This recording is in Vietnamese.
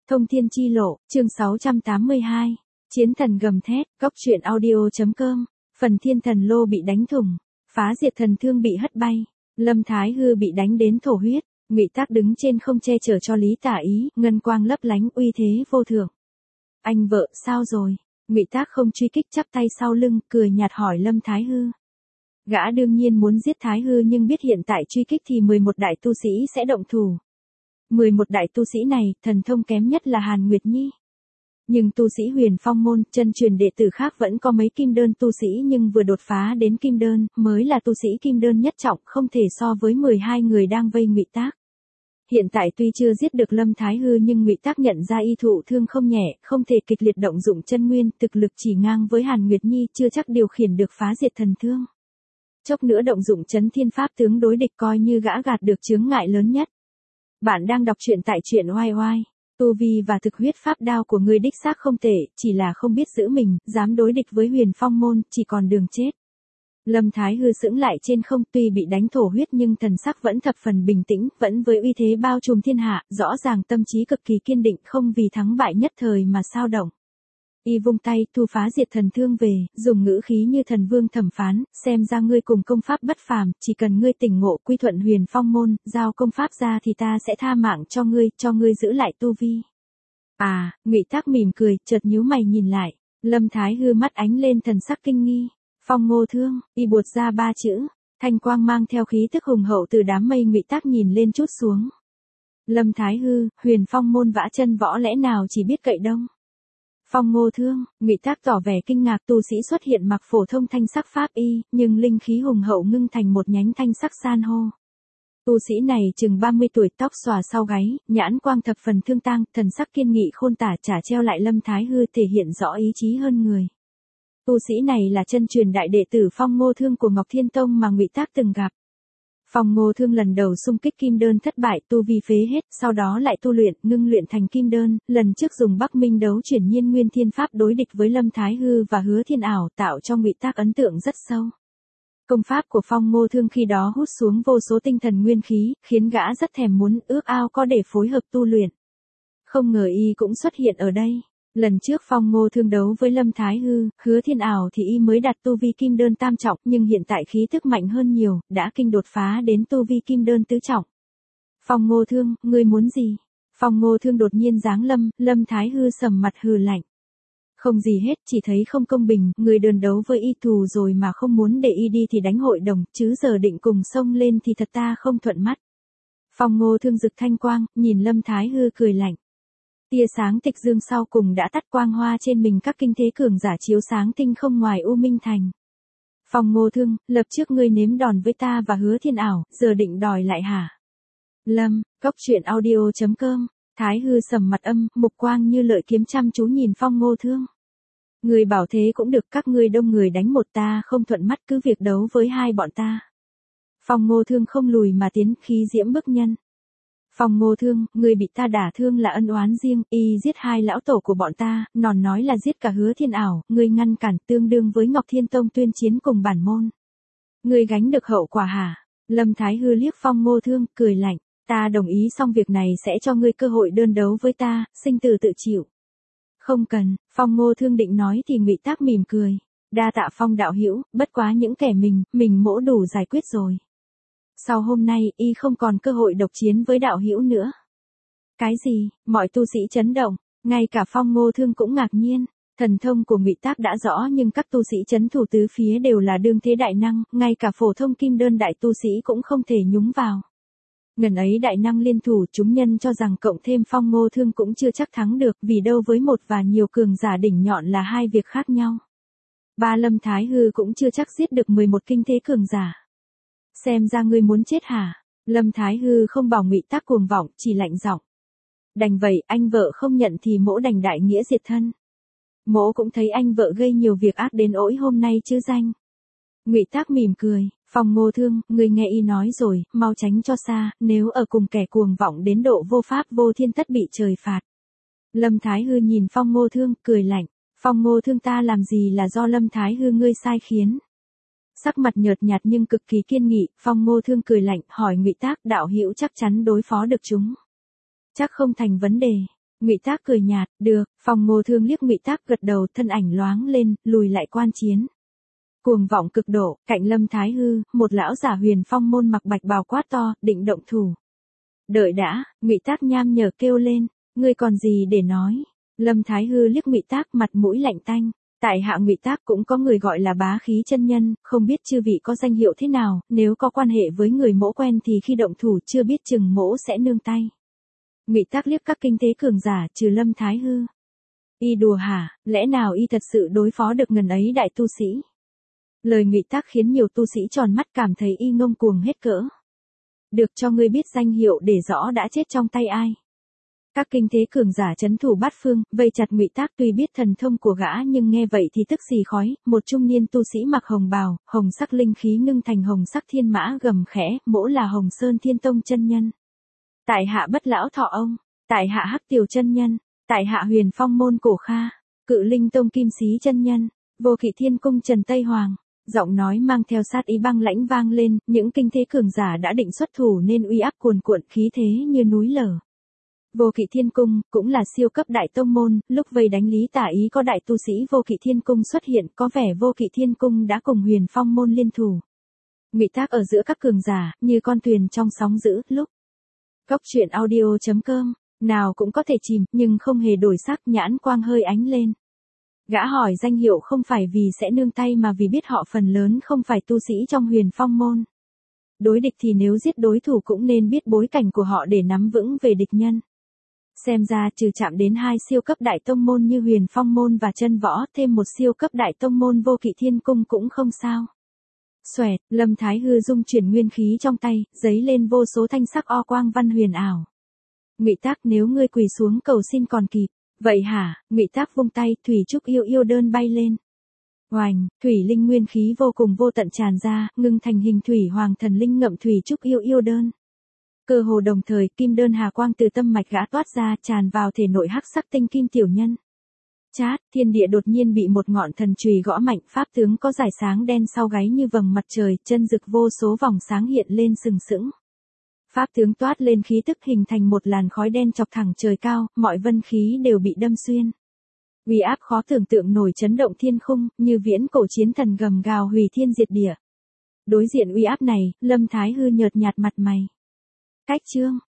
Thông thiên chi lộ, chương 682. Chiến thần gầm thét, góc truyện audio.com. Phần thiên thần lô bị đánh thủng, phá diệt thần thương bị hất bay, Lâm Thái Hư bị đánh đến thổ huyết, Ngụy Tác đứng trên không che chở cho Lý Tả Ý, ngân quang lấp lánh uy thế vô thượng. Anh vợ, sao rồi? Ngụy Tác không truy kích, chắp tay sau lưng, cười nhạt hỏi Lâm Thái Hư. Gã đương nhiên muốn giết Thái Hư nhưng biết hiện tại truy kích thì 11 đại tu sĩ sẽ động thủ. 11 đại tu sĩ này, thần thông kém nhất là Hàn Nguyệt Nhi. Nhưng tu sĩ Huyền Phong môn, chân truyền đệ tử khác vẫn có mấy kim đơn tu sĩ nhưng vừa đột phá đến kim đơn, mới là tu sĩ kim đơn nhất trọng, không thể so với 12 người đang vây Ngụy Tác. Hiện tại tuy chưa giết được Lâm Thái Hư nhưng Ngụy Tác nhận ra y thụ thương không nhẹ, không thể kịch liệt động dụng chân nguyên, thực lực chỉ ngang với Hàn Nguyệt Nhi, chưa chắc điều khiển được phá diệt thần thương. Chốc nữa động dụng chấn thiên pháp tướng đối địch coi như gã gạt được chướng ngại lớn nhất. Bạn đang đọc truyện tại truyện oai oai. Tu vi và thực huyết pháp đao của ngươi đích xác không tệ, chỉ là không biết giữ mình, dám đối địch với Huyền Phong môn, chỉ còn đường chết. Lâm Thái Hư sững lại trên không, tuy bị đánh thổ huyết nhưng thần sắc vẫn thập phần bình tĩnh, vẫn với uy thế bao trùm thiên hạ, rõ ràng tâm trí cực kỳ kiên định, không vì thắng bại nhất thời mà sao động. Y vung tay, thu phá diệt thần thương về, dùng ngữ khí như thần vương thẩm phán, xem ra ngươi cùng công pháp bất phàm, chỉ cần ngươi tỉnh ngộ quy thuận Huyền Phong môn, giao công pháp ra thì ta sẽ tha mạng cho ngươi giữ lại tu vi. À, Ngụy Tác mỉm cười, chợt nhíu mày nhìn lại, Lâm Thái Hư mắt ánh lên thần sắc kinh nghi, Phong Ngô Thương, y buột ra 3 chữ, thanh quang mang theo khí tức hùng hậu từ đám mây. Ngụy Tác nhìn lên chút xuống. Lâm Thái Hư, Huyền Phong môn vã chân võ lẽ nào chỉ biết cậy đông. Phong Ngô Thương, Ngụy Tác tỏ vẻ kinh ngạc, tu sĩ xuất hiện mặc phổ thông thanh sắc pháp y, nhưng linh khí hùng hậu ngưng thành một nhánh thanh sắc san hô. Tu sĩ này chừng 30 tuổi, tóc xòa sau gáy, nhãn quang thập phần thương tang, thần sắc kiên nghị khôn tả, chả treo lại Lâm Thái Hư, thể hiện rõ ý chí hơn người. Tu sĩ này là chân truyền đại đệ tử Phong Ngô Thương của Ngọc Thiên Tông mà Ngụy Tác từng gặp. Phong Ngô Thương lần đầu xung kích kim đơn thất bại, tu vi phế hết, sau đó lại tu luyện, ngưng luyện thành kim đơn, lần trước dùng Bắc Minh đấu chuyển nhiên nguyên thiên pháp đối địch với Lâm Thái Hư và Hứa Thiên Ảo, tạo cho Ngụy Tác ấn tượng rất sâu. Công pháp của Phong Ngô Thương khi đó hút xuống vô số tinh thần nguyên khí, khiến gã rất thèm muốn, ước ao có để phối hợp tu luyện. Không ngờ y cũng xuất hiện ở đây. Lần trước Phong Ngô Thương đấu với Lâm Thái Hư, Hứa Thiên Ảo thì y mới đạt tu vi kim đơn tam trọng, nhưng hiện tại khí tức mạnh hơn nhiều, đã kinh đột phá đến tu vi kim đơn tứ trọng. Phong Ngô Thương, ngươi muốn gì? Phong Ngô Thương đột nhiên giáng lâm, Lâm Thái Hư sầm mặt hừ lạnh. Không gì hết, chỉ thấy không công bình, người đơn đấu với y thù rồi mà không muốn để y đi thì đánh hội đồng, chứ giờ định cùng xông lên thì thật ta không thuận mắt. Phong Ngô Thương rực thanh quang, nhìn Lâm Thái Hư cười lạnh. Tia sáng tịch dương sau cùng đã tắt, quang hoa trên mình các kinh thế cường giả chiếu sáng tinh không ngoài U Minh Thành. Phong Ngô Thương, lập trước ngươi nếm đòn với ta và Hứa Thiên Ảo, giờ định đòi lại hả? Lâm, góc truyện audio.com. Thái Hư sầm mặt âm, mục quang như lợi kiếm chăm chú nhìn Phong Ngô Thương. Người bảo thế cũng được, các ngươi đông người đánh một ta không thuận mắt, cứ việc đấu với hai bọn ta. Phong Ngô Thương không lùi mà tiến, khí diễm bức nhân. Phong Ngô Thương, người bị ta đả thương là ân oán riêng, y giết hai lão tổ của bọn ta, nòn nói là giết cả Hứa Thiên Ảo, người ngăn cản tương đương với Ngọc Thiên Tông tuyên chiến cùng bản môn. Người gánh được hậu quả hả? Lâm Thái Hư liếc Phong Ngô Thương, cười lạnh, ta đồng ý xong việc này sẽ cho ngươi cơ hội đơn đấu với ta, sinh tử tự chịu. Không cần, Phong Ngô Thương định nói thì Ngụy Tác mỉm cười, đa tạ Phong đạo hữu, bất quá những kẻ mình mỗ đủ giải quyết rồi. Sau hôm nay, y không còn cơ hội độc chiến với đạo hữu nữa. Cái gì? Mọi tu sĩ chấn động, ngay cả Phong Ngô Thương cũng ngạc nhiên. Thần thông của Ngụy Tác đã rõ nhưng các tu sĩ chấn thủ tứ phía đều là đương thế đại năng, ngay cả phổ thông kim đơn đại tu sĩ cũng không thể nhúng vào. Ngần ấy đại năng liên thủ, chúng nhân cho rằng cộng thêm Phong Ngô Thương cũng chưa chắc thắng được, vì đâu với một và nhiều cường giả đỉnh nhọn là hai việc khác nhau. Ba Lâm Thái Hư cũng chưa chắc giết được 11 kinh thế cường giả. Xem ra ngươi muốn chết hả? Lâm Thái Hư không bảo Ngụy Tác cuồng vọng, chỉ lạnh giọng. Đành vậy, anh vợ không nhận thì mỗ đành đại nghĩa diệt thân. Mỗ cũng thấy anh vợ gây nhiều việc ác đến ỗi hôm nay chứ danh. Ngụy Tác mỉm cười, Phong Ngô Thương, ngươi nghe y nói rồi, mau tránh cho xa, nếu ở cùng kẻ cuồng vọng đến độ vô pháp vô thiên tất bị trời phạt. Lâm Thái Hư nhìn Phong Ngô Thương, cười lạnh, Phong Ngô Thương ta làm gì là do Lâm Thái Hư ngươi sai khiến. Sắc mặt nhợt nhạt nhưng cực kỳ kiên nghị, Phong Ngô Thương cười lạnh, hỏi Ngụy Tác, đạo hữu chắc chắn đối phó được chúng. Chắc không thành vấn đề. Ngụy Tác cười nhạt, được. Phong Ngô Thương liếc Ngụy Tác gật đầu, thân ảnh loáng lên, lùi lại quan chiến. Cuồng vọng cực độ, cạnh Lâm Thái Hư, một lão giả Huyền Phong môn mặc bạch bào quát to, định động thủ. Đợi đã, Ngụy Tác nham nhở kêu lên, ngươi còn gì để nói? Lâm Thái Hư liếc Ngụy Tác, mặt mũi lạnh tanh. Tại hạ Ngụy Tác cũng có người gọi là Bá Khí chân nhân, không biết chư vị có danh hiệu thế nào, nếu có quan hệ với người mỗ quen thì khi động thủ chưa biết chừng mỗ sẽ nương tay. Ngụy Tác liếc các kinh tế cường giả trừ Lâm Thái Hư. Y đùa hả, lẽ nào y thật sự đối phó được ngần ấy đại tu sĩ? Lời Ngụy Tác khiến nhiều tu sĩ tròn mắt, cảm thấy y ngông cuồng hết cỡ. Được, cho ngươi biết danh hiệu để rõ đã chết trong tay ai. Các kinh thế cường giả trấn thủ bát phương, vây chặt Ngụy Tác, tuy biết thần thông của gã nhưng nghe vậy thì tức xì khói. Một trung niên tu sĩ mặc hồng bào, hồng sắc linh khí ngưng thành hồng sắc thiên mã gầm khẽ, mỗ là Hồng Sơn Thiên Tông chân nhân. Tại hạ Bất Lão Thọ Ông, tại hạ Hắc Tiểu chân nhân, tại hạ Huyền Phong môn Cổ Kha, Cự Linh Tông Kim Xí chân nhân, Vô Kỵ Thiên Cung Trần Tây Hoàng. Giọng nói mang theo sát ý băng lãnh vang lên, những kinh thế cường giả đã định xuất thủ nên uy áp cuồn cuộn, khí thế như núi lở. Vô Kỵ Thiên Cung cũng là siêu cấp đại tông môn, lúc vây đánh Lý Tả Ý có đại tu sĩ Vô Kỵ Thiên Cung xuất hiện, có vẻ Vô Kỵ Thiên Cung đã cùng Huyền Phong môn liên thủ. Ngụy Tác ở giữa các cường giả, như con thuyền trong sóng dữ, lúc Góc truyện audio.com, nào cũng có thể chìm, nhưng không hề đổi sắc, nhãn quang hơi ánh lên. Gã hỏi danh hiệu không phải vì sẽ nương tay mà vì biết họ phần lớn không phải tu sĩ trong Huyền Phong môn. Đối địch thì nếu giết đối thủ cũng nên biết bối cảnh của họ để nắm vững về địch nhân. Xem ra trừ chạm đến hai siêu cấp đại tông môn như Huyền Phong môn và Chân Võ, thêm một siêu cấp đại tông môn Vô Kỵ Thiên Cung cũng không sao. Xoẹt, Lâm Thái Hư dung chuyển nguyên khí trong tay, giấy lên vô số thanh sắc o quang văn huyền ảo. Ngụy Tác, nếu ngươi quỳ xuống cầu xin còn kịp. Vậy hả? Ngụy Tác vung tay, thủy trúc yêu yêu đơn bay lên. Oành, thủy linh nguyên khí vô cùng vô tận tràn ra, ngưng thành hình thủy hoàng thần linh ngậm thủy trúc yêu yêu đơn. Cơ hồ đồng thời, kim đơn hà quang từ tâm mạch gã toát ra, tràn vào thể nội hắc sắc tinh kim tiểu nhân. Chát, thiên địa đột nhiên bị một ngọn thần chùy gõ mạnh, pháp tướng có dải sáng đen sau gáy như vầng mặt trời, chân rực vô số vòng sáng hiện lên sừng sững. Pháp tướng toát lên khí tức hình thành một làn khói đen chọc thẳng trời cao, mọi vân khí đều bị đâm xuyên. Uy áp khó tưởng tượng nổi chấn động thiên khung, như viễn cổ chiến thần gầm gào hủy thiên diệt địa. Đối diện uy áp này, Lâm Thái Hư nhợt nhạt mặt mày. Cách chương